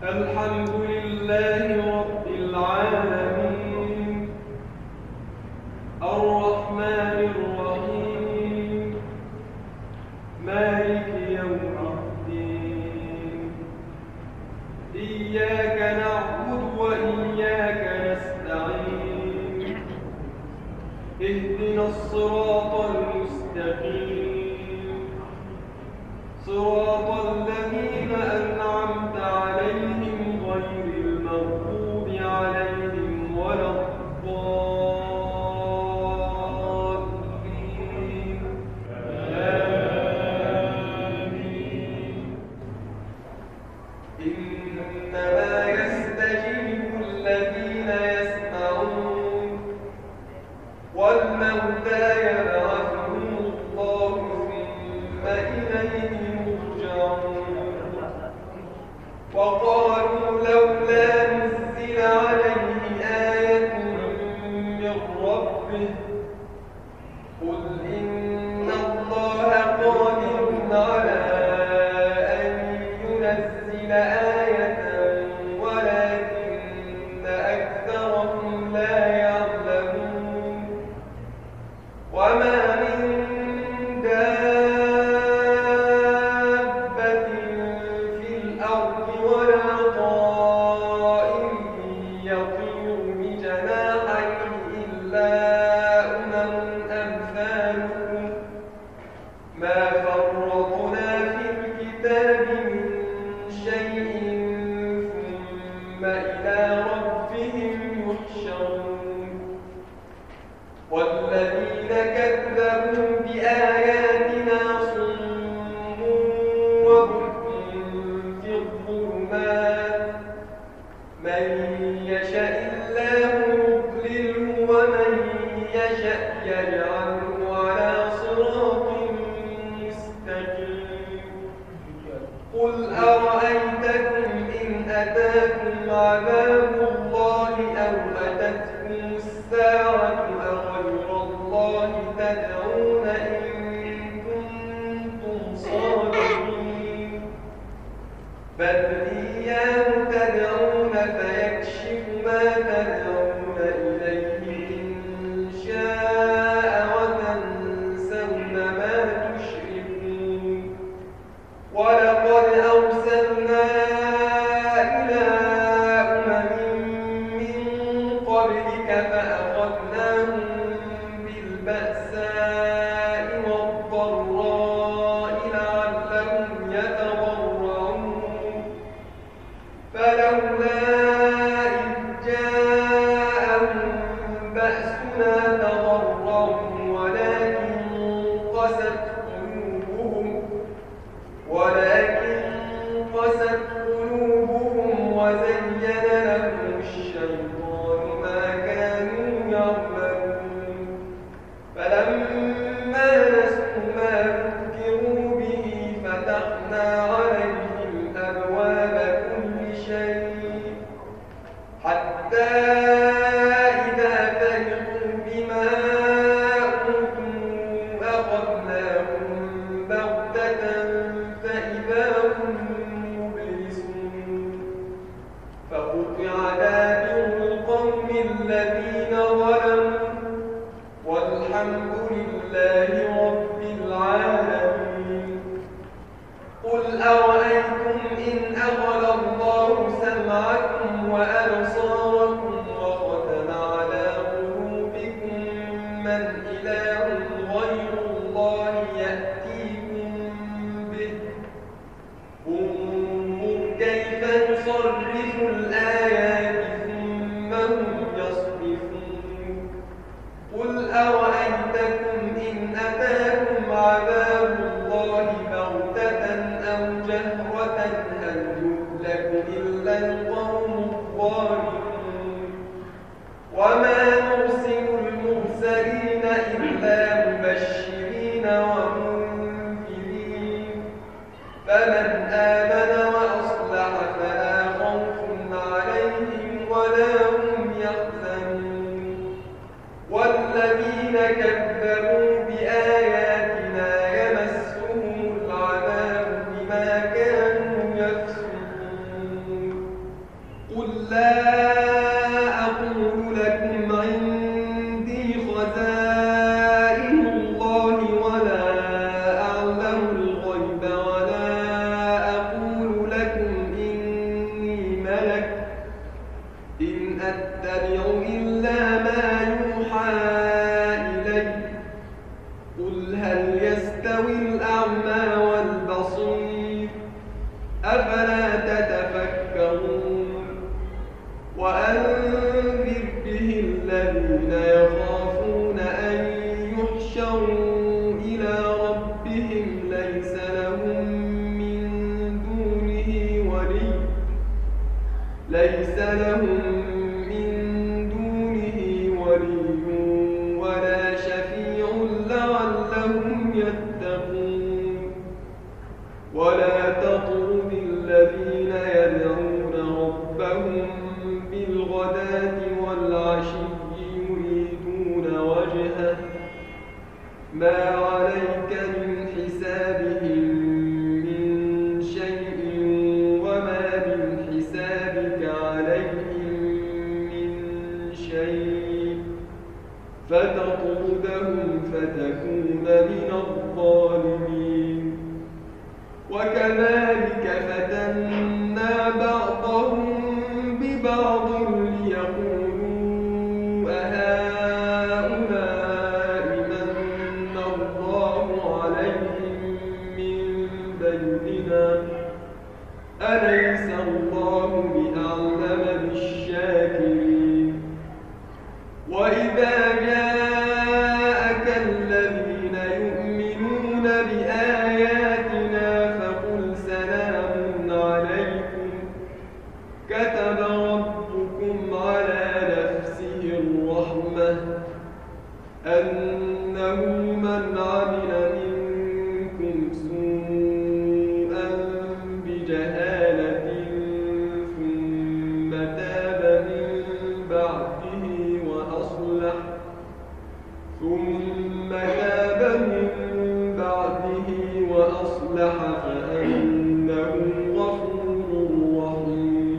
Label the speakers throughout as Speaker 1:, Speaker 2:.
Speaker 1: الحمد لله رب العالمين الرحمن الرحيم مالك يوم الدين إياك نعبد وإياك نستعين اهدنا الصراط المستقيم صراط الذين أنعمت عليهم غير المغضوب عليهم ولا الضالين آمين. إنما يستجيب الذين يسمعون والموتى يبعثهم الله ثم إليه وقالوا لولا نزل عليه آية من ربه قل إن الله قادر على أن ينزل آية ولكن أكثرهم لا يعلمون وما من والذين كذبوا بآياتنا صم وبكم في الظلمات من يشاء الله يضلله ومن يشاء يجعله على صراط مستقيم قل أرأيتكم إن أتاكم عذاب الله أو أتتكم الساعة أغير الله تدعون إن كنتم صادقين بل إياه تدعون فيكشف ما تدعون إليه إن شاء وتنسون ما تشركون ولقد أرسلنا إلى أمم من قبلك فأخذناهم بالبأساء والضراء لعلهم يتضرعون فلولا إذ جاءهم بأسنا تضرعوا ولكن قست قلوبهم وزين لهم الشيطان ما كانوا يعملون فلما نسوا ما ذكروا به فتحنا عليهم أبواب كل شيء حتى إذا فرحوا بما أوتوا أخذناهم بغتة فإذا هم مبلسون فقطع دابر القوم الذين ظلموا والحمد لله رب العالمين قل أرأيتم إن أخذ الله سمعكم وأبصاركم وختم على قلوبكم من إله غير الله يأتيكم به انظر كيف نصرف الآيات ثم هم يصرفون قل أرأيتكم إن أتاكم عذاب الله بغتة أو جهرة هل يهلك إلا القوم الظالمون وما نرسل المرسلين إلا مبشرين ومنذرين فمن آمن وأصلح فلا خوف عليهم ولا هم يحزنون والذين كذبوا بآياتنا يمسهم العذاب بما كانوا يفسقون لا أقول لكم عندي خزائن الله ولا أعلم الغيب ولا أقول لكم إني ملك إن أتبع إلا ما يوحى إلي قل هل يستوي الأعمى والبصير أفلا تتفكرون وأنذر به الذين يخافون أن يحشروا إلى ربهم ليس لهم من دونه ولي ولا شفيع لعلهم يتقون ولا تطرد الذين يدعون ربهم بالغداة والعشي يريدون وجهه ما عليك من حسابهم من شيء وما من حسابك عليهم من شيء فتطردهم فتكون من الظالمين وكذلك فتنا بعضهم ببعض ليقولوا أهؤلاء من الله عليهم من بيننا أليس الله بأعلم بالشاكرين وإذا جاءك الذين يؤمنون بآياتنا فقل سلام عليكم كتب ربكم على نفسه الرحمة أنه من عمل منكم سوءا بجهالة ثم تاب من بعده وأصلح فأنه غفور رحيم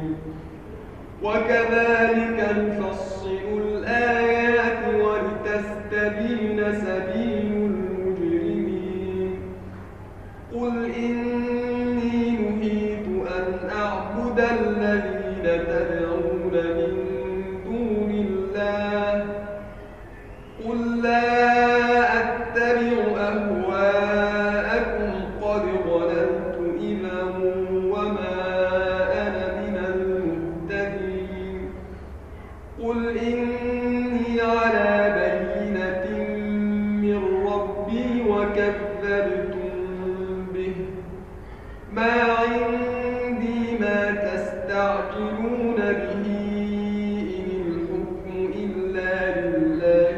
Speaker 1: وكذلك نفصل الآيات ولتستبين سبيل المجرمين قل إني نهيت أن أعبد الذين تدعون من دون الله قل لا أتبع أهواءكم قد ضللت إذا وما أنا من المهتدين قل إني على بينة من ربي وكذبتم به ما عندي ما تستعجلون به إن الحكم إلا لله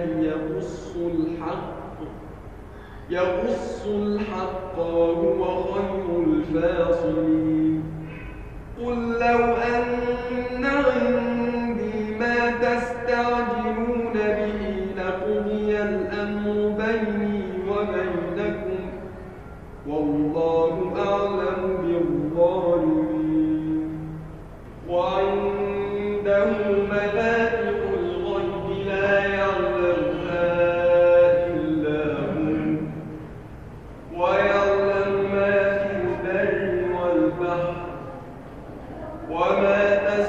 Speaker 1: يقص الحق وهو خير الفاصلين قل لو أن عندي ما تستعجلون به لقضي الأمر بيني وبينكم والله أعلم بالظالمين وعنده مفاتح الغيب لا يعلمها ويعلم ما في البر والبحر وما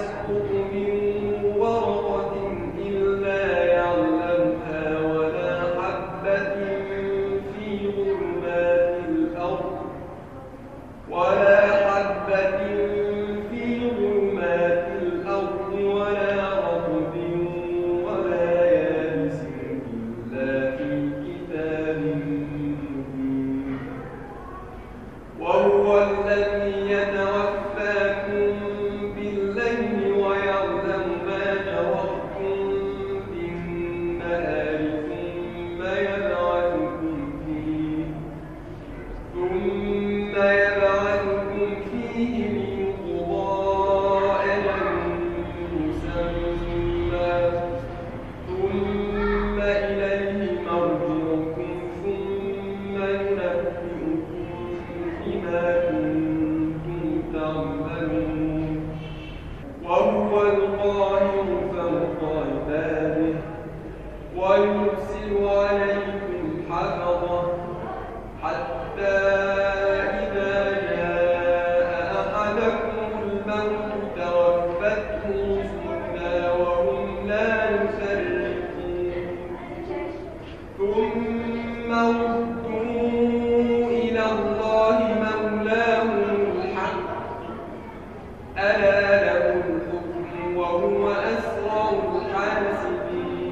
Speaker 1: ويرسل عليكم حفظة حتى إذا جاء أحدكم الموت توفته رسلنا وهم لا يفرطون ثم ردوا إلى الله مولاهم الحق ألا له الحكم وهو أسرع الحاسبين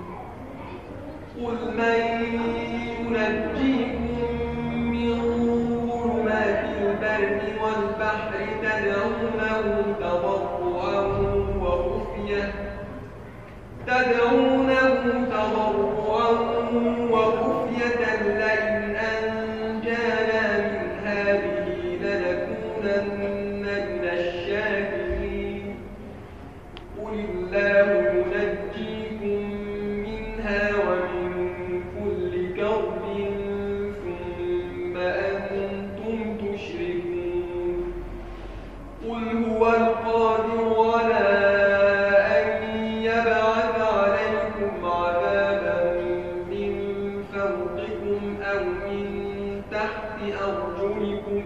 Speaker 1: قل من ينجيكم من ظلمات البر والبحر تدعونه تضرعا وخفية لئن أنجانا من هذه لنكونن من الشاكرين قل الله ينجيكم منها ومن كل كرب ثم أنتم تشركون قل هو القادر على أن يبعث عليكم عذابا من فوقكم أو من تحت أرجلكم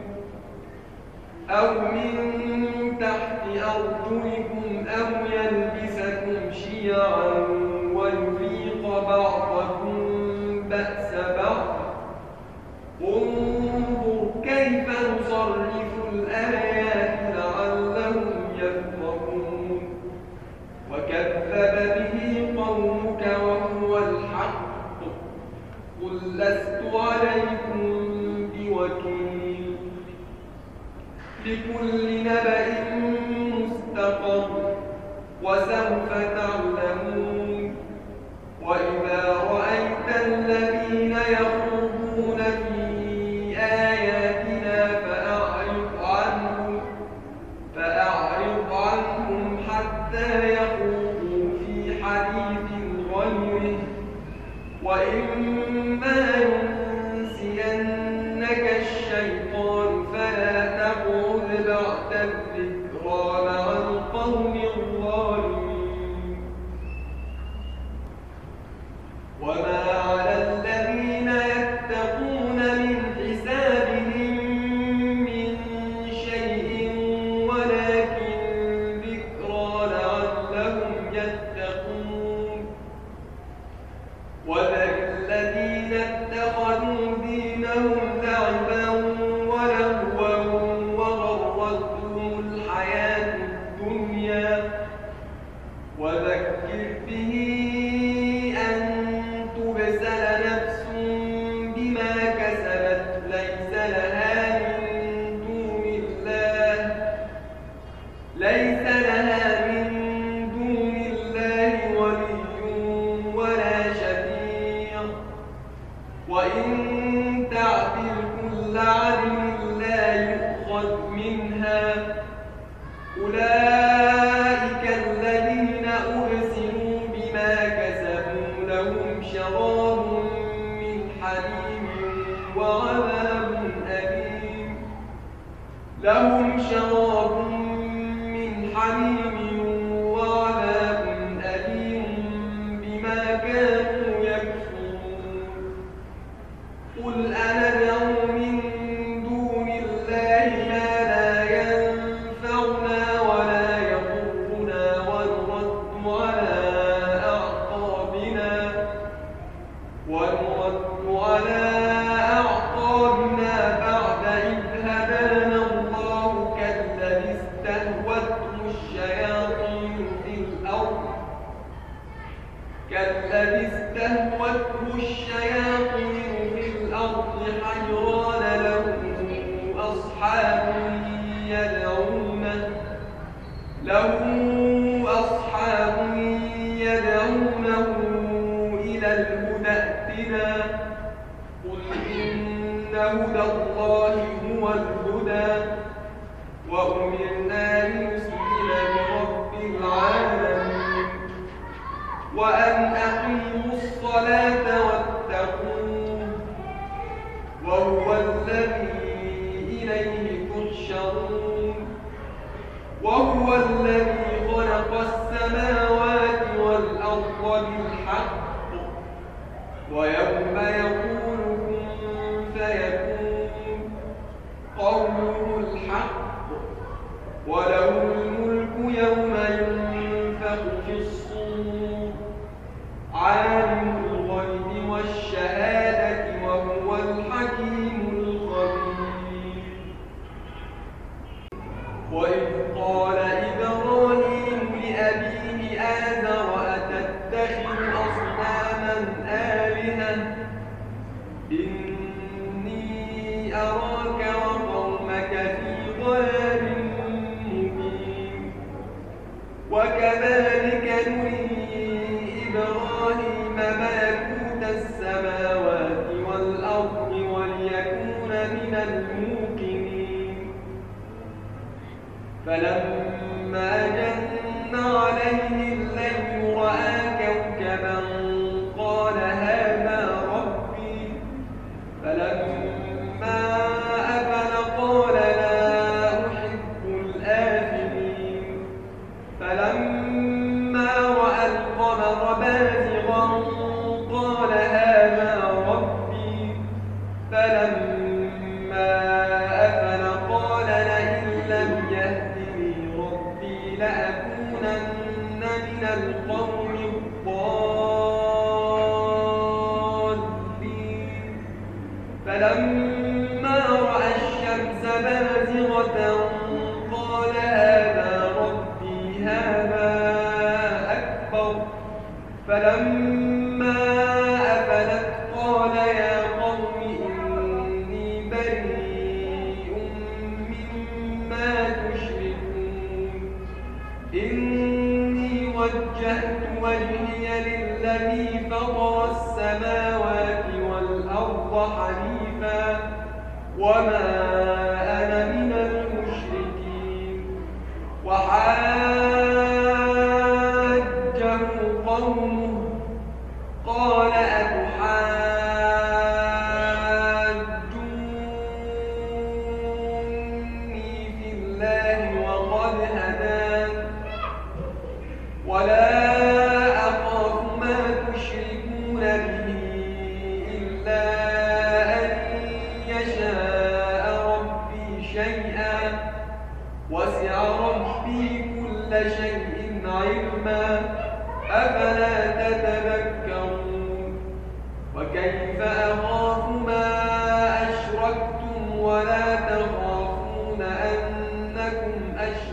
Speaker 1: أو يلبسكم شيعا ويذيق بعضكم بأس بعض انظر كيف نصرف الآيات لعلهم يفقهون وكذب به قومك وهو الحق قل لست عليكم بوكيل لكل نبأ مستقر وسوف تعلمون وإذا رأيت الذين يخوضون في آياتنا فأعرض عنهم حتى يخوضوا في حديث غيره وإما ينسينك الشيطان فلا تقعد بعد الذكرى مع القوم الظالمين وما على الذين يتقون من حسابهم من شيء ولكن ذكرى لعلهم يتقون وذر الذين اتخذوا دينهم لعبا ولهوا وغرتهم الحياة الدنيا وذكر به أن تبسل نفس بما كسبت ليس لها من دون الله ولي ولا شفيع وإن تعدل كل عدل لا يؤخذ منها أولئك الذين أبسلوا بما كسبوا لهم شراب من حميم وعذاب أليم بما كانوا يكفرون قل أندعو من دون الله ما لا ينفعنا ولا يضرنا ونرد على أعقابنا بعد إذ هدانا الله كالذي استهوته الشياطين في الأرض حيران له أصحاب يدعونه إلى الهدى ائتنا قل إن هدى الله هو الهدى وأمرنا لنسلم لرب العالمين وأن أقيموا الصلاة واتقوه وهو الذي إليه تحشرون وهو الذي خلق السماوات والأرض بالحق وكذلك نري إبراهيم ملكوت السماوات والأرض وليكون من الموقنين فلما جن عليه الليل رأى كوكبا قال هذا ربي فلما أفل قال لا أحب الآفلين فلما رأى القمر بازغا قال هذا ربي فلما أفل قال لئن لم يهدني ربي لأكونن من القوم الضالين فلما رأى الشمس بازغة قال هذا ربي هذا أكبر فلما أفلت قال يا قوم إني بريء مما تشركون إني وجهت وجهي للذي فطر السماوات والأرض حنيفا وما أنا من المشركين وحاجه قومه قال أتحاجوني في الله وقد هدان ولا أخاف ما تشركون به إلا أن يشاء ربي شيئا وسع ربي كل شيء علما أفلا تتذكرون وكيف أخاف ما أشركتم ولا تخافون أنكم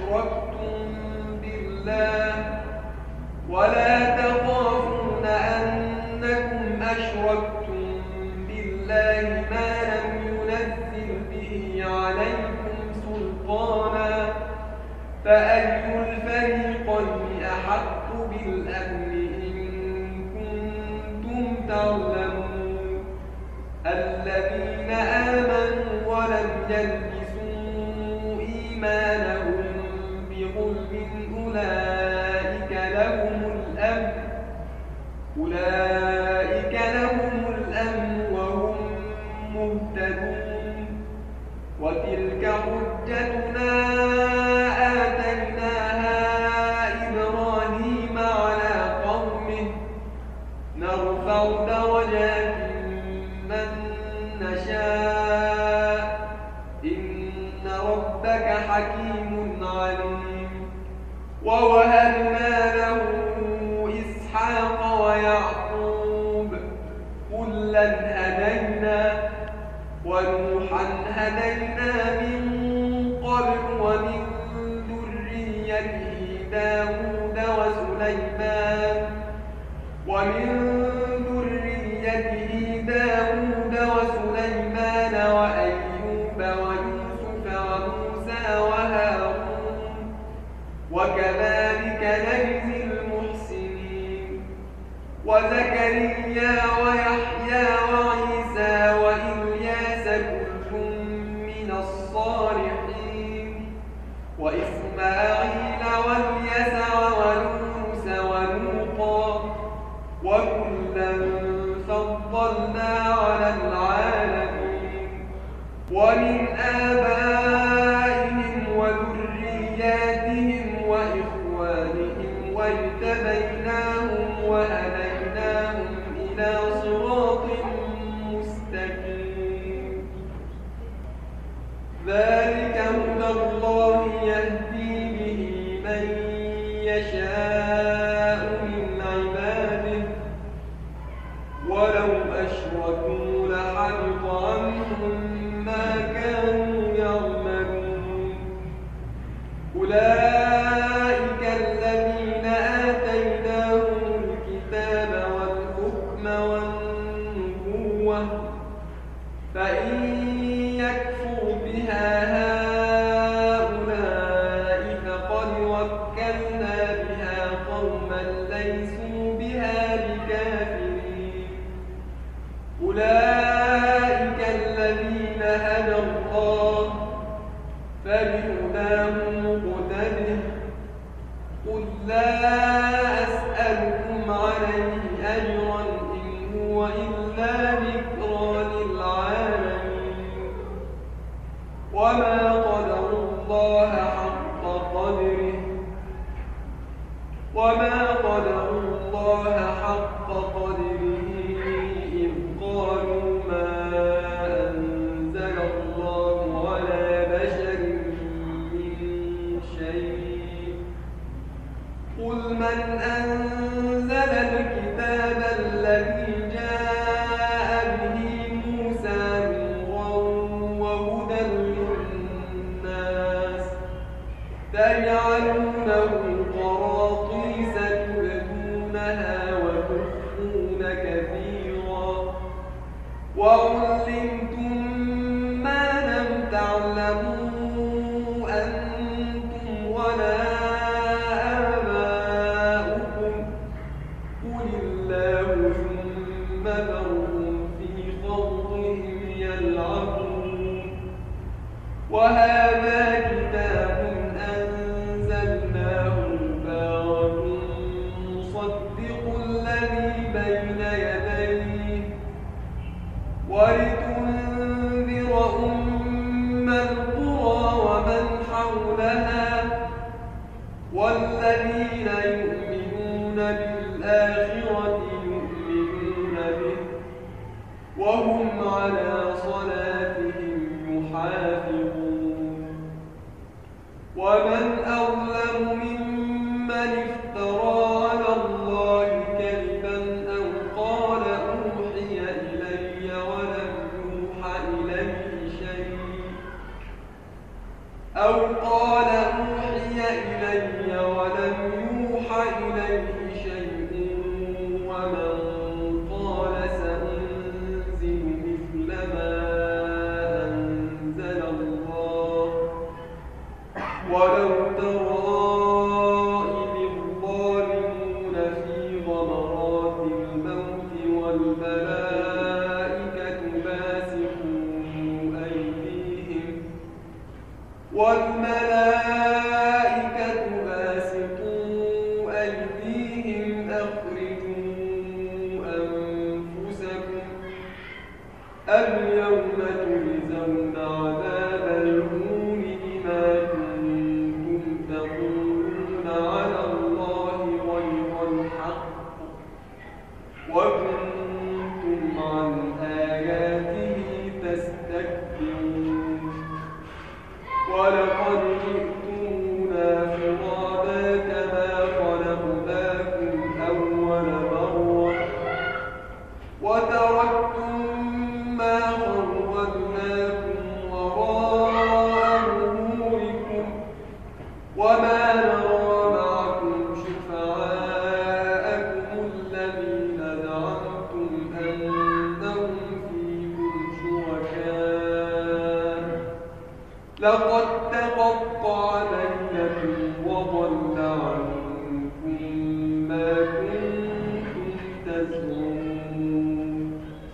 Speaker 1: أشركتم بالله ما لم ينزل به عليكم سلطانا فأي الفريقين أحق بالأمن إن كنتم تعلمون الذين آمنوا ولم يلبسوا إيمانهم بظلم أولئك لهم الأمن وهم مهتدون وتلك حجتنا آتيناها إبراهيم على قومه نرفع درجات من نشاء إن ربك حكيم عليم ووهبنا له إسحاق ويعقوب كلا هدينا ونوحا هدينا من قبل ومن ذريته داود وسليمان وأيوب ويوسف وموسى وهارون وكذلك نجزي المحسنين وزكريا ويحيى وعيسى وإلياس كل من الصالحين وإسماعيل واليسع ويونس ولوطا وكلا فضلنا على العالمين ومن آبائهم وذرياتهم وإخوانهم واجتبيناهم وهديناهم إلى صراط مستقيم ذلك هدى الله يهدي به من يشاء من عباده ولو أشركوا لحبط عنهم ما كانوا يعملون أولئك الذين آتيناهم الكتاب وزينا بها قوما ليسوا بها بكافرين أولئك الذين هدى الله فبهداه مقتده قل لا أسألكم عليه أجرا إن هو إلا ذكرى للعالمين وما قدروا الله حق قدره إذ قالوا ما أنزل الله على بشر من شيء قل من أنزل الكتاب الذي جاء به موسى نورا وهدى للناس تجعلونه قراطيس تبدونها وتخفون كثيرا وعلمتم ما لم تعلموا أنتم ولا آباؤكم قل الله ثم ذرهم في خوضهم يلعبون وهذا كتاب أنزلناه مبارك مصدق الذي بين يديه ولتنذر أم القرى ومن حولها والذين يؤمنون بالآخرة يؤمنون به وهم على صلاتهم يحافظون ومن أظلم ممن افترى على الله كذبا أو قال أوحي إلي ولم يوحى إليه شيء ومن قال سأنزل مثل ما أنزل الله ولو ترى إذ الظالمون في غمرات الموت والملائكة باسطوا أيديهم أخرجوا أنفسكم اليوم تجزون عذاب الهون بما كنتم تقولون على الله غير الحق وكنتم عن آياته تستكبرون ولقد جئتمونا فرادا كما خلقناكم أول مرة وتركتم ما خولناكم وراء ظهوركم وما نرى معكم شفعاءكم الذين زعمتم أنهم فيكم شركاء لقد تقطع بينكم وضل عنكم ما كنتم تزعمون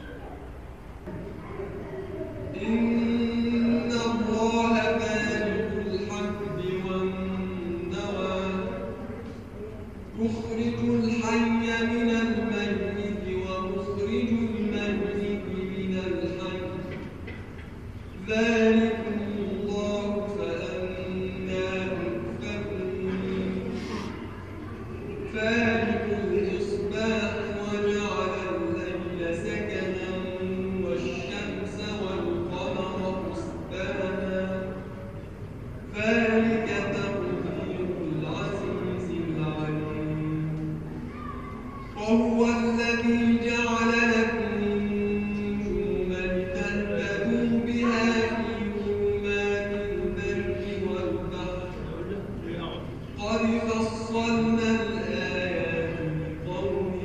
Speaker 1: إن الله بالغ الحق والنوى يخرج الحي من الميت ومخرج الميت من الحي ذلكم الله فأنى تؤفكون فالق الإصباح وجعل الليل سكنا والشمس والقمر حسبانا ذلك تقدير العزيز العليم وهو الذي جعل لكم النجوم لتهتدوا بها في ظلمات البر والبحر قد فصلنا الآيات لقوم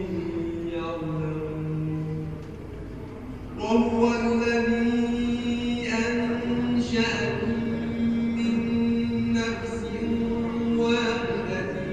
Speaker 1: يعلمون وهو الذي أنشأكم من نفس واحدة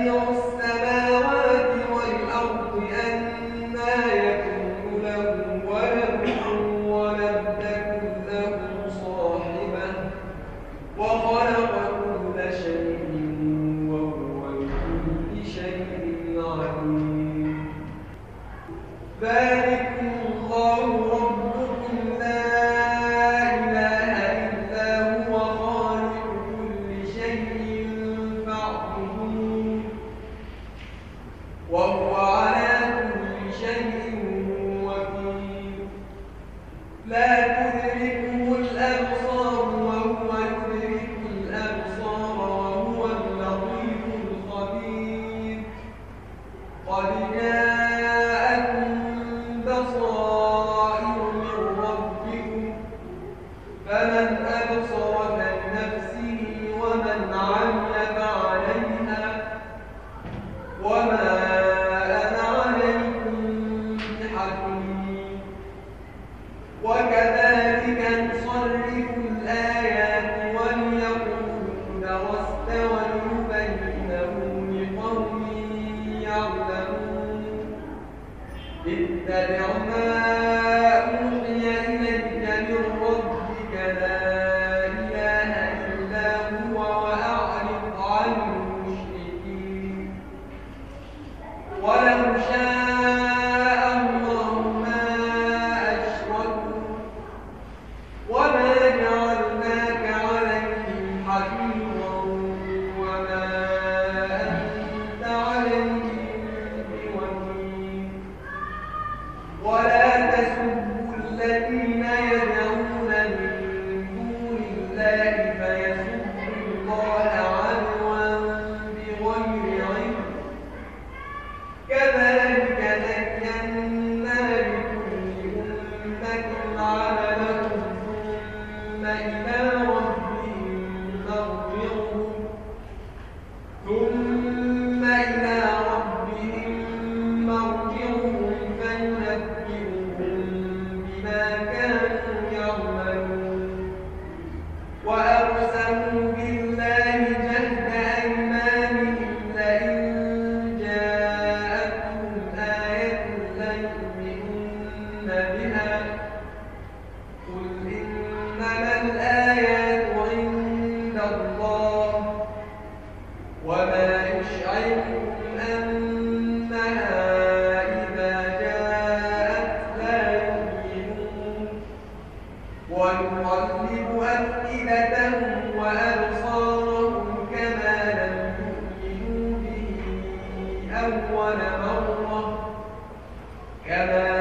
Speaker 1: بديع السماوات والأرض أنى يكون له ولد ولم تكن له صاحبة وخلق كل شيء وهو بكل شيء عليم. ذلكم الله ربكم لا إله إلا هو خالق كل شيء فاعبدوه وهو على كل شيء وكيل. لا تدركه الأبصار وهو يدرك الأبصار وهو اللطيف الخبير. قد جاءكم بصائر من ربكم فمن أبصر فلنفسه ومن عمي فعليها وما أنا عليكم بحكيم. وكذلك نصرف الآيات وليقولوا درست ولنبينه لقوم يعلمون. اتبع ما أوحي إليك من ربك لا إله إلا هو وأعرض عن المشركين. ولو شاء الله ما أشركوا وما جعلناك عليهم حفيظا وما أنت عليهم بوكيل. ولا تسبوا الذين يدعون من دون الله فيسبوا الله عدوا بغير علم. كذلك زينا لكل أمة عملهم ثم إلى ربهم مرجعهم فينبئهم بما كانوا يعملون. وأقسموا بالله جهد أيمانهم لئن جاءتهم آية ليؤمنن بها. قل إنما الآيات عند الله وما يشعركم أنها إذا جاءت لا يؤمنون. ونقلب أفئدتهم وأبصارهم كما لم يؤمنوا به أول مرة كما